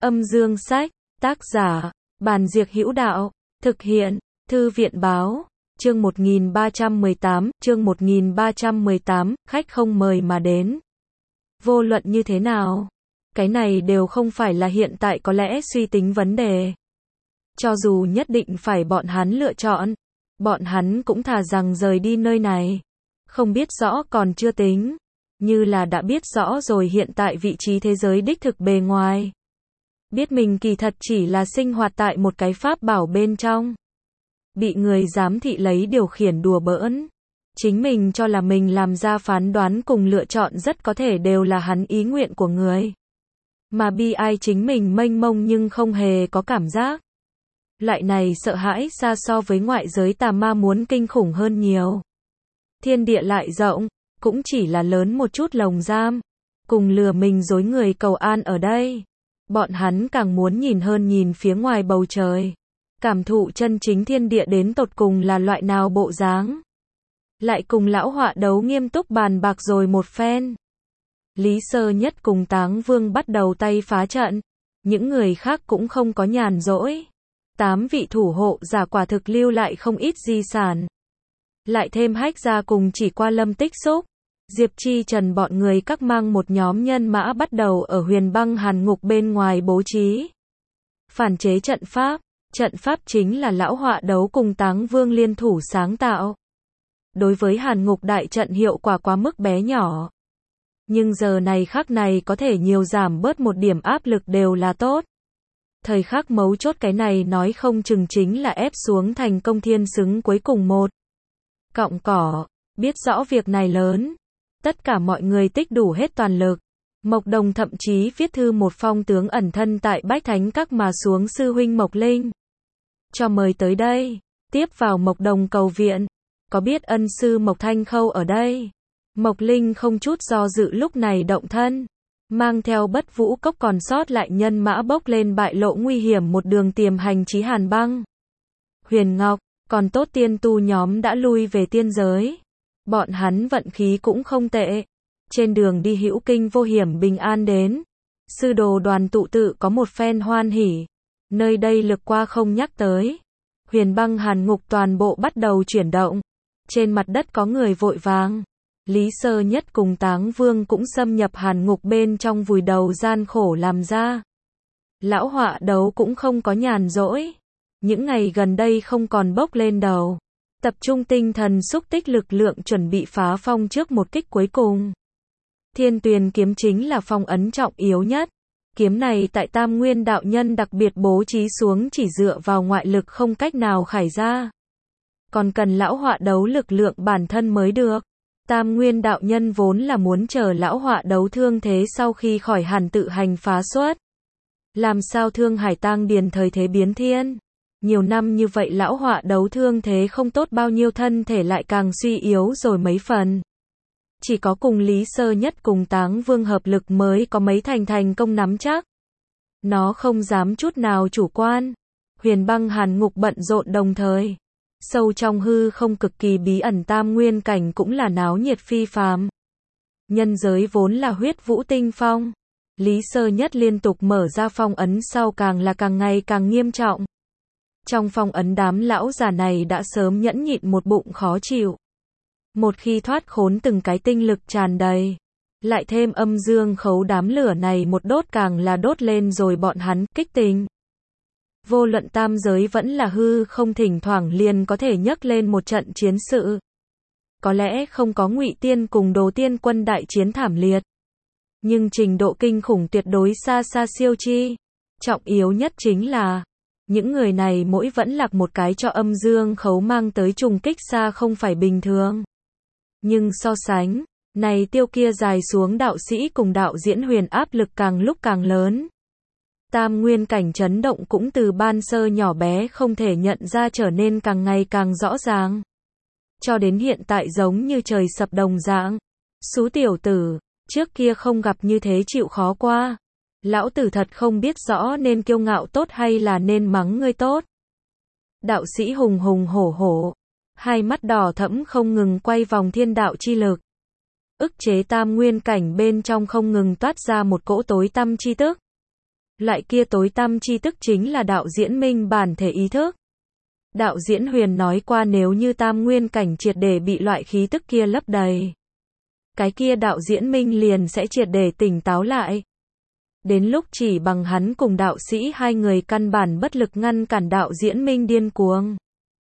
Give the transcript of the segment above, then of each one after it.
Âm dương sách, tác giả, Bàn Diệc Hữu Đạo, thực hiện, Thư viện Báo, chương 1318, khách không mời mà đến. Vô luận như thế nào, cái này đều không phải là hiện tại có lẽ suy tính vấn đề. Cho dù nhất định phải bọn hắn lựa chọn, bọn hắn cũng thà rằng rời đi nơi này. Không biết rõ còn chưa tính, như là đã biết rõ rồi hiện tại vị trí thế giới đích thực bề ngoài. Biết mình kỳ thật chỉ là sinh hoạt tại một cái pháp bảo bên trong. Bị người giám thị lấy điều khiển đùa bỡn. Chính mình cho là mình làm ra phán đoán cùng lựa chọn rất có thể đều là hắn ý nguyện của người. Mà bi ai chính mình mênh mông nhưng không hề có cảm giác. Loại này sợ hãi xa so với ngoại giới tà ma muốn kinh khủng hơn nhiều. Thiên địa lại rộng, cũng chỉ là lớn một chút lồng giam. Cùng lừa mình dối người cầu an ở đây. Bọn hắn càng muốn nhìn hơn nhìn phía ngoài bầu trời. Cảm thụ chân chính thiên địa đến tột cùng là loại nào bộ dáng. Lại cùng lão họa đấu nghiêm túc bàn bạc rồi một phen. Lý Sơ Nhất cùng Táng Vương bắt đầu tay phá trận. Những người khác cũng không có nhàn rỗi. 8 vị thủ hộ giả quả thực lưu lại không ít di sản. Lại thêm Hách gia cùng Chỉ Qua Lâm Tích Xúc. Diệp Chi Trần bọn người các mang một nhóm nhân mã bắt đầu ở Huyền Băng Hàn Ngục bên ngoài bố trí. Phản chế trận pháp. Trận pháp chính là lão họa đấu cùng Táng Vương liên thủ sáng tạo. Đối với Hàn Ngục đại trận hiệu quả quá mức bé nhỏ. Nhưng giờ này khắc này có thể nhiều giảm bớt một điểm áp lực đều là tốt. Thời khắc mấu chốt cái này nói không chừng chính là ép xuống thành công thiên xứng cuối cùng một. Cọng cỏ, biết rõ việc này lớn. Tất cả mọi người tích đủ hết toàn lực. Mộc Đồng thậm chí viết thư một phong tướng ẩn thân tại Bách Thánh Các mà xuống sư huynh Mộc Linh. Cho mời tới đây, tiếp vào Mộc Đồng cầu viện. Có biết ân sư Mộc Thanh Khâu ở đây? Mộc Linh không chút do dự lúc này động thân. Mang theo Bất Vũ Cốc còn sót lại nhân mã bốc lên bại lộ nguy hiểm một đường tiềm hành chí Hàn Băng. Huyền Ngọc, còn tốt tiên tu nhóm đã lui về tiên giới. Bọn hắn vận khí cũng không tệ. Trên đường đi hữu kinh vô hiểm bình an đến. Sư đồ đoàn tụ tự có một phen hoan hỉ. Nơi đây lực qua không nhắc tới. Huyền Băng Hàn Ngục toàn bộ bắt đầu chuyển động. Trên mặt đất có người vội vàng. Lý Sơ Nhất cùng Táng Vương cũng xâm nhập Hàn Ngục bên trong vùi đầu gian khổ làm ra. Lão họa đấu cũng không có nhàn rỗi. Những ngày gần đây không còn bốc lên đầu. Tập trung tinh thần xúc tích lực lượng chuẩn bị phá phong trước một kích cuối cùng. Thiên Tuyền kiếm chính là phong ấn trọng yếu nhất. Kiếm này tại Tam Nguyên đạo nhân đặc biệt bố trí xuống chỉ dựa vào ngoại lực không cách nào khải ra. Còn cần lão họa đấu lực lượng bản thân mới được. Tam Nguyên đạo nhân vốn là muốn chờ lão họa đấu thương thế sau khi khỏi hẳn tự hành phá xuất. Làm sao Thương Hải tang điền thời thế biến thiên. Nhiều năm như vậy lão họa đấu thương thế không tốt bao nhiêu, thân thể lại càng suy yếu rồi mấy phần. Chỉ có cùng Lý Sơ Nhất cùng Táng Vương hợp lực mới có mấy thành công nắm chắc. Nó không dám chút nào chủ quan. Huyền Băng Hàn Ngục bận rộn đồng thời. Sâu trong hư không cực kỳ bí ẩn Tam Nguyên cảnh cũng là náo nhiệt phi phàm. Nhân giới vốn là huyết vũ tinh phong. Lý Sơ Nhất liên tục mở ra phong ấn sau càng ngày càng nghiêm trọng. Trong phong ấn đám lão già này đã sớm nhẫn nhịn một bụng khó chịu. Một khi thoát khốn từng cái tinh lực tràn đầy. Lại thêm âm dương khấu đám lửa này một đốt càng là đốt lên rồi bọn hắn kích tình. Vô luận tam giới vẫn là hư không, thỉnh thoảng liền có thể nhấc lên một trận chiến sự. Có lẽ không có Ngụy Tiên cùng Đồ Tiên quân đại chiến thảm liệt. Nhưng trình độ kinh khủng tuyệt đối xa xa siêu chi. Trọng yếu nhất chính là những người này mỗi vẫn lạc một cái cho âm dương khấu mang tới trùng kích xa không phải bình thường. Nhưng so sánh, này tiêu kia dài xuống đạo sĩ cùng đạo diễn huyền áp lực càng lúc càng lớn. Tam Nguyên cảnh chấn động cũng từ ban sơ nhỏ bé không thể nhận ra trở nên càng ngày càng rõ ràng. Cho đến hiện tại giống như trời sập đồng dạng. Xú tiểu tử, trước kia không gặp như thế chịu khó qua. Lão tử thật không biết rõ nên kiêu ngạo tốt hay là nên mắng ngươi tốt. Đạo sĩ hùng hùng hổ hổ. Hai mắt đỏ thẫm không ngừng quay vòng thiên đạo chi lực. Ức chế Tam Nguyên cảnh bên trong không ngừng toát ra một cỗ tối tăm chi tức. Loại kia tối tăm chi tức chính là đạo diễn minh bản thể ý thức. Đạo diễn Huyền nói qua nếu như tam nguyên cảnh triệt để bị loại khí tức kia lấp đầy, cái kia đạo diễn minh liền sẽ triệt để tỉnh táo lại. Đến lúc chỉ bằng hắn cùng đạo sĩ hai người căn bản bất lực ngăn cản đạo diễn minh điên cuồng.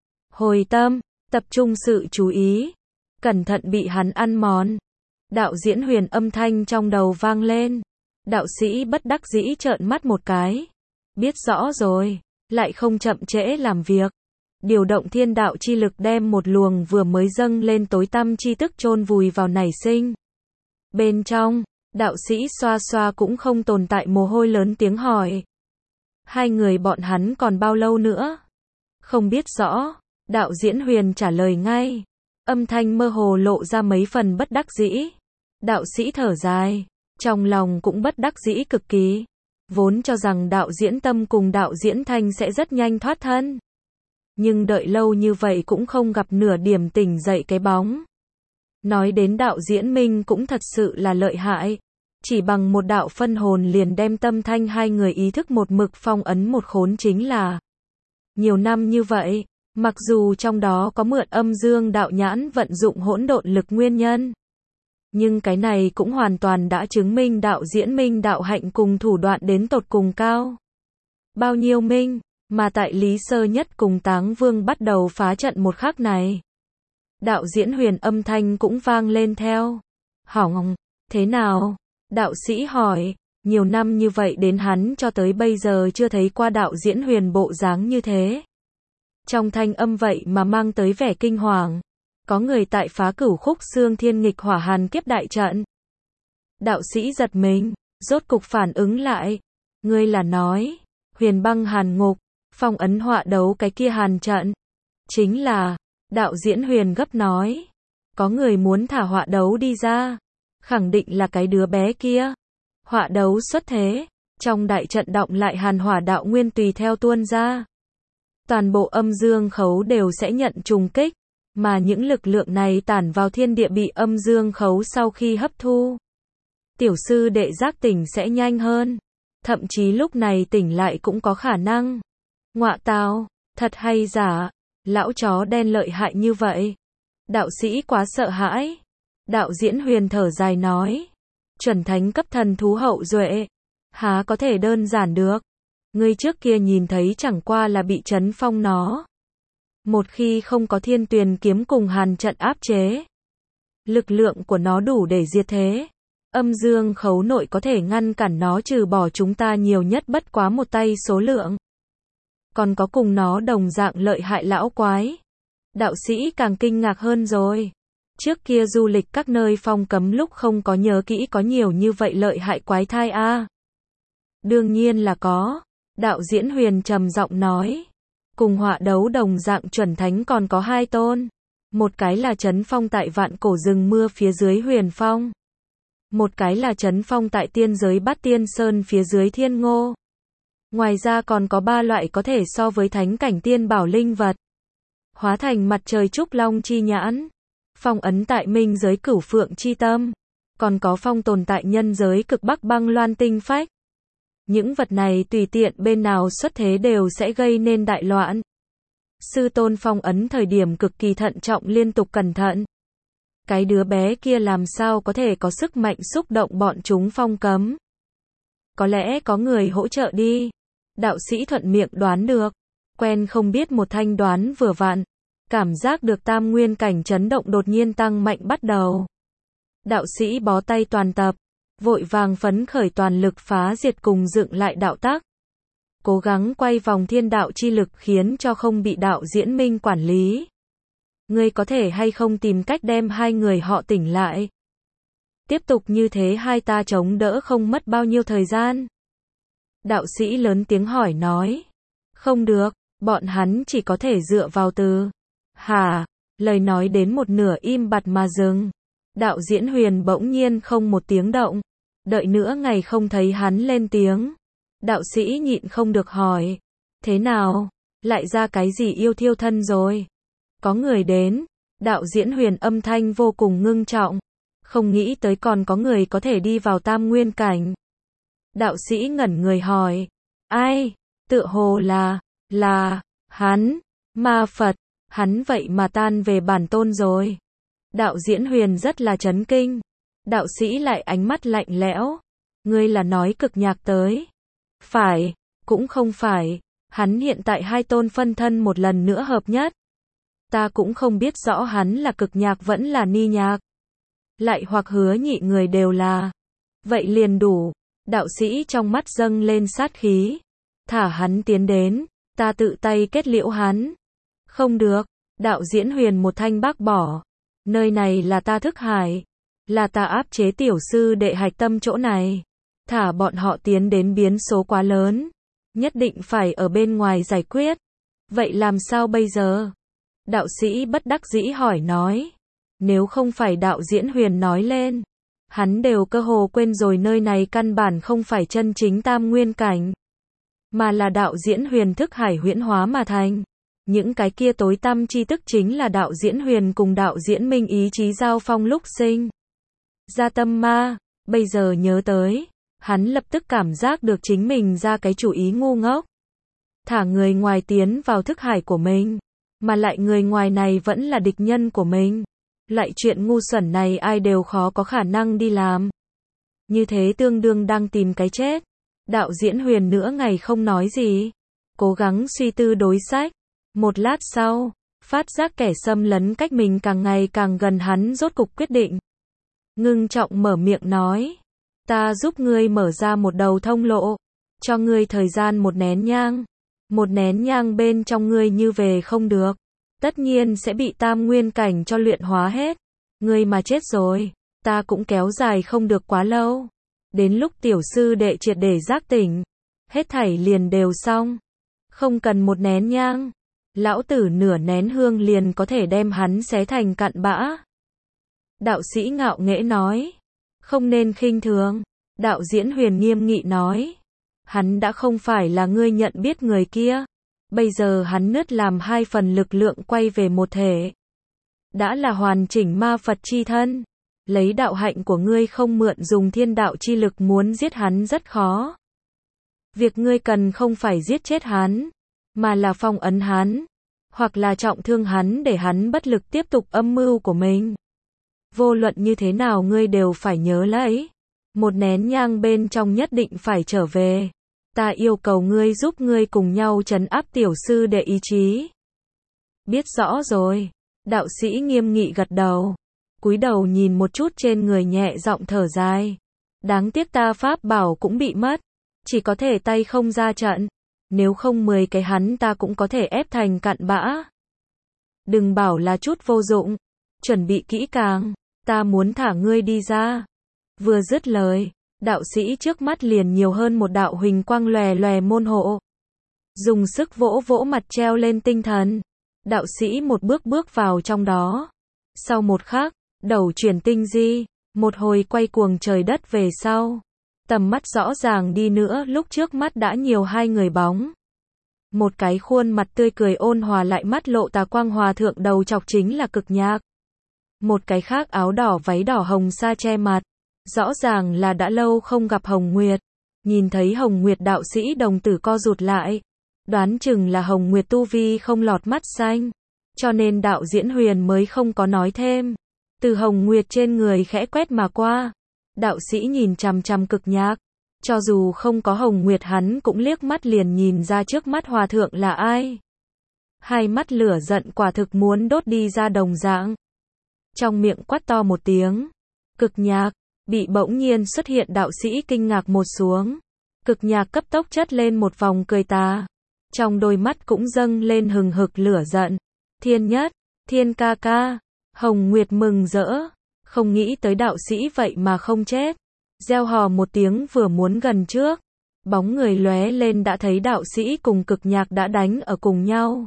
Hồi tâm, tập trung sự chú ý, cẩn thận bị hắn ăn mòn. Đạo diễn Huyền âm thanh trong đầu vang lên. Đạo sĩ bất đắc dĩ trợn mắt một cái. Biết rõ rồi, lại không chậm trễ làm việc. Điều động thiên đạo chi lực đem một luồng vừa mới dâng lên tối tăm chi tức chôn vùi vào nảy sinh. Bên trong, đạo sĩ xoa xoa cũng không tồn tại mồ hôi lớn tiếng hỏi. Hai người bọn hắn còn bao lâu nữa? Không biết rõ, đạo diễn Huyền trả lời ngay. Âm thanh mơ hồ lộ ra mấy phần bất đắc dĩ. Đạo sĩ thở dài, trong lòng cũng bất đắc dĩ cực kỳ. Vốn cho rằng đạo diễn Tâm cùng đạo diễn Thanh sẽ rất nhanh thoát thân. Nhưng đợi lâu như vậy cũng không gặp nửa điểm tỉnh dậy cái bóng. Nói đến đạo diễn Minh cũng thật sự là lợi hại. Chỉ bằng một đạo phân hồn liền đem Tâm Thanh hai người ý thức một mực phong ấn một khốn chính là. Nhiều năm như vậy, mặc dù trong đó có mượn âm dương đạo nhãn vận dụng hỗn độn lực nguyên nhân. Nhưng cái này cũng hoàn toàn đã chứng minh đạo diễn Minh đạo hạnh cùng thủ đoạn đến tột cùng cao. Bao nhiêu minh, mà tại Lý Sơ Nhất cùng Táng Vương bắt đầu phá trận một khắc này. Đạo diễn Huyền âm thanh cũng vang lên theo. Hỏng, thế nào? Đạo sĩ hỏi, nhiều năm như vậy đến hắn cho tới bây giờ chưa thấy qua đạo diễn Huyền bộ dáng như thế. Trong thanh âm vậy mà mang tới vẻ kinh hoàng. Có người tại phá cửu khúc xương thiên nghịch hỏa hàn kiếp đại trận. Đạo sĩ giật mình, rốt cục phản ứng lại. Ngươi là nói, Huyền băng hàn ngục, phong ấn họa đấu cái kia hàn trận. Chính là, đạo diễn Huyền gấp nói. Có người muốn thả họa đấu đi ra. Khẳng định là cái đứa bé kia. Họa đấu xuất thế, trong đại trận động lại hàn hỏa đạo nguyên tùy theo tuôn ra. Toàn bộ âm dương khấu đều sẽ nhận trùng kích. Mà những lực lượng này tản vào thiên địa bị âm dương khấu sau khi hấp thu. Tiểu sư đệ giác tỉnh sẽ nhanh hơn. Thậm chí lúc này tỉnh lại cũng có khả năng. Ngọa tào, thật hay giả, lão chó đen lợi hại như vậy. Đạo sĩ quá sợ hãi. Đạo diễn Huyền thở dài nói. Chuẩn thánh cấp thần thú hậu duệ. Há có thể đơn giản được. Ngươi trước kia nhìn thấy chẳng qua là bị trấn phong nó. Một khi không có thiên tuyền kiếm cùng hàn trận áp chế, lực lượng của nó đủ để diệt thế. Âm dương khấu nội có thể ngăn cản nó trừ bỏ chúng ta nhiều nhất bất quá một tay số lượng. Còn có cùng nó đồng dạng lợi hại lão quái. Đạo sĩ càng kinh ngạc hơn rồi. Trước kia du lịch các nơi phong cấm lúc không có nhớ kỹ có nhiều như vậy lợi hại quái thai a. Đương nhiên là có. Đạo diễn Huyền trầm giọng nói. Cùng họa đấu đồng dạng chuẩn thánh còn có hai tôn. Một cái là trấn phong tại vạn cổ rừng mưa phía dưới Huyền Phong. Một cái là trấn phong tại tiên giới Bát Tiên Sơn phía dưới Thiên Ngô. Ngoài ra còn có ba loại có thể so với thánh cảnh tiên bảo linh vật. Hóa thành mặt trời trúc long chi nhãn. Phong ấn tại minh giới cửu phượng chi tâm. Còn có phong tồn tại nhân giới cực bắc băng loan tinh phách. Những vật này tùy tiện bên nào xuất thế đều sẽ gây nên đại loạn. Sư tôn phong ấn thời điểm cực kỳ thận trọng liên tục cẩn thận. Cái đứa bé kia làm sao có thể có sức mạnh xúc động bọn chúng phong cấm. Có lẽ có người hỗ trợ đi. Đạo sĩ thuận miệng đoán được. Quen không biết một thanh đoán vừa vặn. Cảm giác được tam nguyên cảnh chấn động đột nhiên tăng mạnh bắt đầu. Đạo sĩ bó tay toàn tập. Vội vàng phấn khởi toàn lực phá diệt cùng dựng lại đạo tác. Cố gắng quay vòng thiên đạo chi lực khiến cho không bị đạo diễn Minh quản lý. Ngươi có thể hay không tìm cách đem hai người họ tỉnh lại? Tiếp tục như thế hai ta chống đỡ không mất bao nhiêu thời gian? Đạo sĩ lớn tiếng hỏi nói. Không được, bọn hắn chỉ có thể dựa vào từ. Hả? Lời nói đến một nửa im bặt mà dừng. Đạo diễn Huyền bỗng nhiên không một tiếng động. Đợi nữa ngày không thấy hắn lên tiếng. Đạo sĩ nhịn không được hỏi. Thế nào? Lại ra cái gì yêu thiêu thân rồi? Có người đến. Đạo diễn Huyền âm thanh vô cùng ngưng trọng. Không nghĩ tới còn có người có thể đi vào tam nguyên cảnh. Đạo sĩ ngẩn người hỏi. Ai? Tựa hồ là, hắn, ma Phật, hắn vậy mà tan về bản tôn rồi. Đạo Diễn Huyền rất là chấn kinh. Đạo sĩ lại ánh mắt lạnh lẽo. Ngươi là nói cực nhạc tới? Phải, cũng không phải. Hắn hiện tại hai tôn phân thân một lần nữa hợp nhất. Ta cũng không biết rõ hắn là cực nhạc vẫn là ni nhạc. Lại hoặc hứa nhị người đều là. Vậy liền đủ. Đạo sĩ trong mắt dâng lên sát khí. Thả hắn tiến đến, ta tự tay kết liễu hắn. Không được. Đạo Diễn Huyền một thanh bác bỏ. Nơi này là ta thức hải. Là ta áp chế tiểu sư đệ hạch tâm chỗ này. Thả bọn họ tiến đến biến số quá lớn. Nhất định phải ở bên ngoài giải quyết. Vậy làm sao bây giờ? Đạo sĩ bất đắc dĩ hỏi nói. Nếu không phải đạo Diễn Huyền nói lên, hắn đều cơ hồ quên rồi nơi này căn bản không phải chân chính tam nguyên cảnh, mà là đạo Diễn Huyền thức hải huyễn hóa mà thành. Những cái kia tối tăm chi tức chính là đạo Diễn Huyền cùng đạo Diễn Minh ý chí giao phong lúc sinh ra tâm ma. Bây giờ nhớ tới, hắn lập tức cảm giác được chính mình ra cái chủ ý ngu ngốc. Thả người ngoài tiến vào thức hải của mình, mà lại người ngoài này vẫn là địch nhân của mình. Lại chuyện ngu xuẩn này ai đều khó có khả năng đi làm. Như thế tương đương đang tìm cái chết. Đạo Diễn Huyền nửa ngày không nói gì, cố gắng suy tư đối sách. Một lát sau, phát giác kẻ xâm lấn cách mình càng ngày càng gần, hắn rốt cục quyết định. Ngưng trọng mở miệng nói. Ta giúp ngươi mở ra một đầu thông lộ. Cho ngươi thời gian một nén nhang. Một nén nhang bên trong ngươi như về không được. Tất nhiên sẽ bị tam nguyên cảnh cho luyện hóa hết. Ngươi mà chết rồi, ta cũng kéo dài không được quá lâu. Đến lúc tiểu sư đệ triệt để giác tỉnh, hết thảy liền đều xong. Không cần một nén nhang. Lão tử nửa nén hương liền có thể đem hắn xé thành cặn bã. Đạo sĩ ngạo nghễ nói. Không nên khinh thường. Đạo Diễn Huyền nghiêm nghị nói. Hắn đã không phải là ngươi nhận biết người kia. Bây giờ hắn nứt làm hai phần, lực lượng quay về một thể. Đã là hoàn chỉnh ma Phật chi thân. Lấy đạo hạnh của ngươi không mượn dùng thiên đạo chi lực muốn giết hắn rất khó. Việc ngươi cần không phải giết chết hắn, mà là phong ấn hắn, hoặc là trọng thương hắn để hắn bất lực tiếp tục âm mưu của mình. Vô luận như thế nào ngươi đều phải nhớ lấy. Một nén nhang bên trong nhất định phải trở về. Ta yêu cầu ngươi giúp ngươi cùng nhau trấn áp tiểu sư đệ ý chí. Biết rõ rồi. Đạo sĩ nghiêm nghị gật đầu. Cúi đầu nhìn một chút trên người, nhẹ giọng thở dài. Đáng tiếc ta pháp bảo cũng bị mất. Chỉ có thể tay không ra trận. Nếu không 10 cái hắn ta cũng có thể ép thành cặn bã. Đừng bảo là chút vô dụng. Chuẩn bị kỹ càng. Ta muốn thả ngươi đi ra. Vừa dứt lời, đạo sĩ trước mắt liền nhiều hơn một đạo huỳnh quang lòe lòe môn hộ. Dùng sức vỗ vỗ mặt treo lên tinh thần. Đạo sĩ một bước bước vào trong đó. Sau một khắc, đầu chuyển tinh di, một hồi quay cuồng trời đất về sau. Tầm mắt rõ ràng đi nữa, lúc trước mắt đã nhiều hai người bóng. Một cái khuôn mặt tươi cười ôn hòa lại mắt lộ tà quang hòa thượng đầu chọc chính là Cực Nhạc. Một cái khác áo đỏ váy đỏ hồng sa che mặt. Rõ ràng là đã lâu không gặp Hồng Nguyệt. Nhìn thấy Hồng Nguyệt, đạo sĩ đồng tử co rụt lại. Đoán chừng là Hồng Nguyệt tu vi không lọt mắt xanh. Cho nên đạo Diễn Huyền mới không có nói thêm. Từ Hồng Nguyệt trên người khẽ quét mà qua. Đạo sĩ nhìn chằm chằm Cực Nhạc. Cho dù không có Hồng Nguyệt hắn cũng liếc mắt liền nhìn ra trước mắt hòa thượng là ai. Hai mắt lửa giận quả thực muốn đốt đi ra đồng dạng. Trong miệng quát to một tiếng. Cực Nhạc. Bị bỗng nhiên xuất hiện đạo sĩ kinh ngạc một xuống. Cực Nhạc cấp tốc chất lên một vòng cười tà. Trong đôi mắt cũng dâng lên hừng hực lửa giận. Thiên Nhất, Thiên ca ca. Hồng Nguyệt mừng rỡ. Không nghĩ tới đạo sĩ vậy mà không chết. Reo hò một tiếng vừa muốn gần trước. Bóng người lóe lên đã thấy đạo sĩ cùng Cực Nhạc đã đánh ở cùng nhau.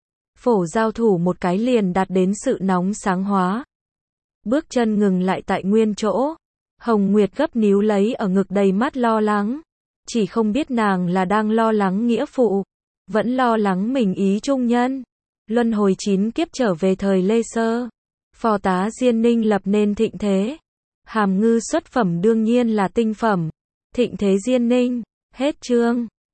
Phổ giao thủ một cái liền đạt đến sự nóng sáng hóa. Bước chân ngừng lại tại nguyên chỗ. Hồng Nguyệt gấp níu lấy ở ngực, đầy mắt lo lắng. Chỉ không biết nàng là đang lo lắng nghĩa phụ, vẫn lo lắng mình ý trung nhân. Luân hồi 9 kiếp trở về thời Lê Sơ. Phò tá Diên Ninh lập nên thịnh thế. Hàm ngư xuất phẩm đương nhiên là tinh phẩm. Thịnh thế Diên Ninh. Hết chương.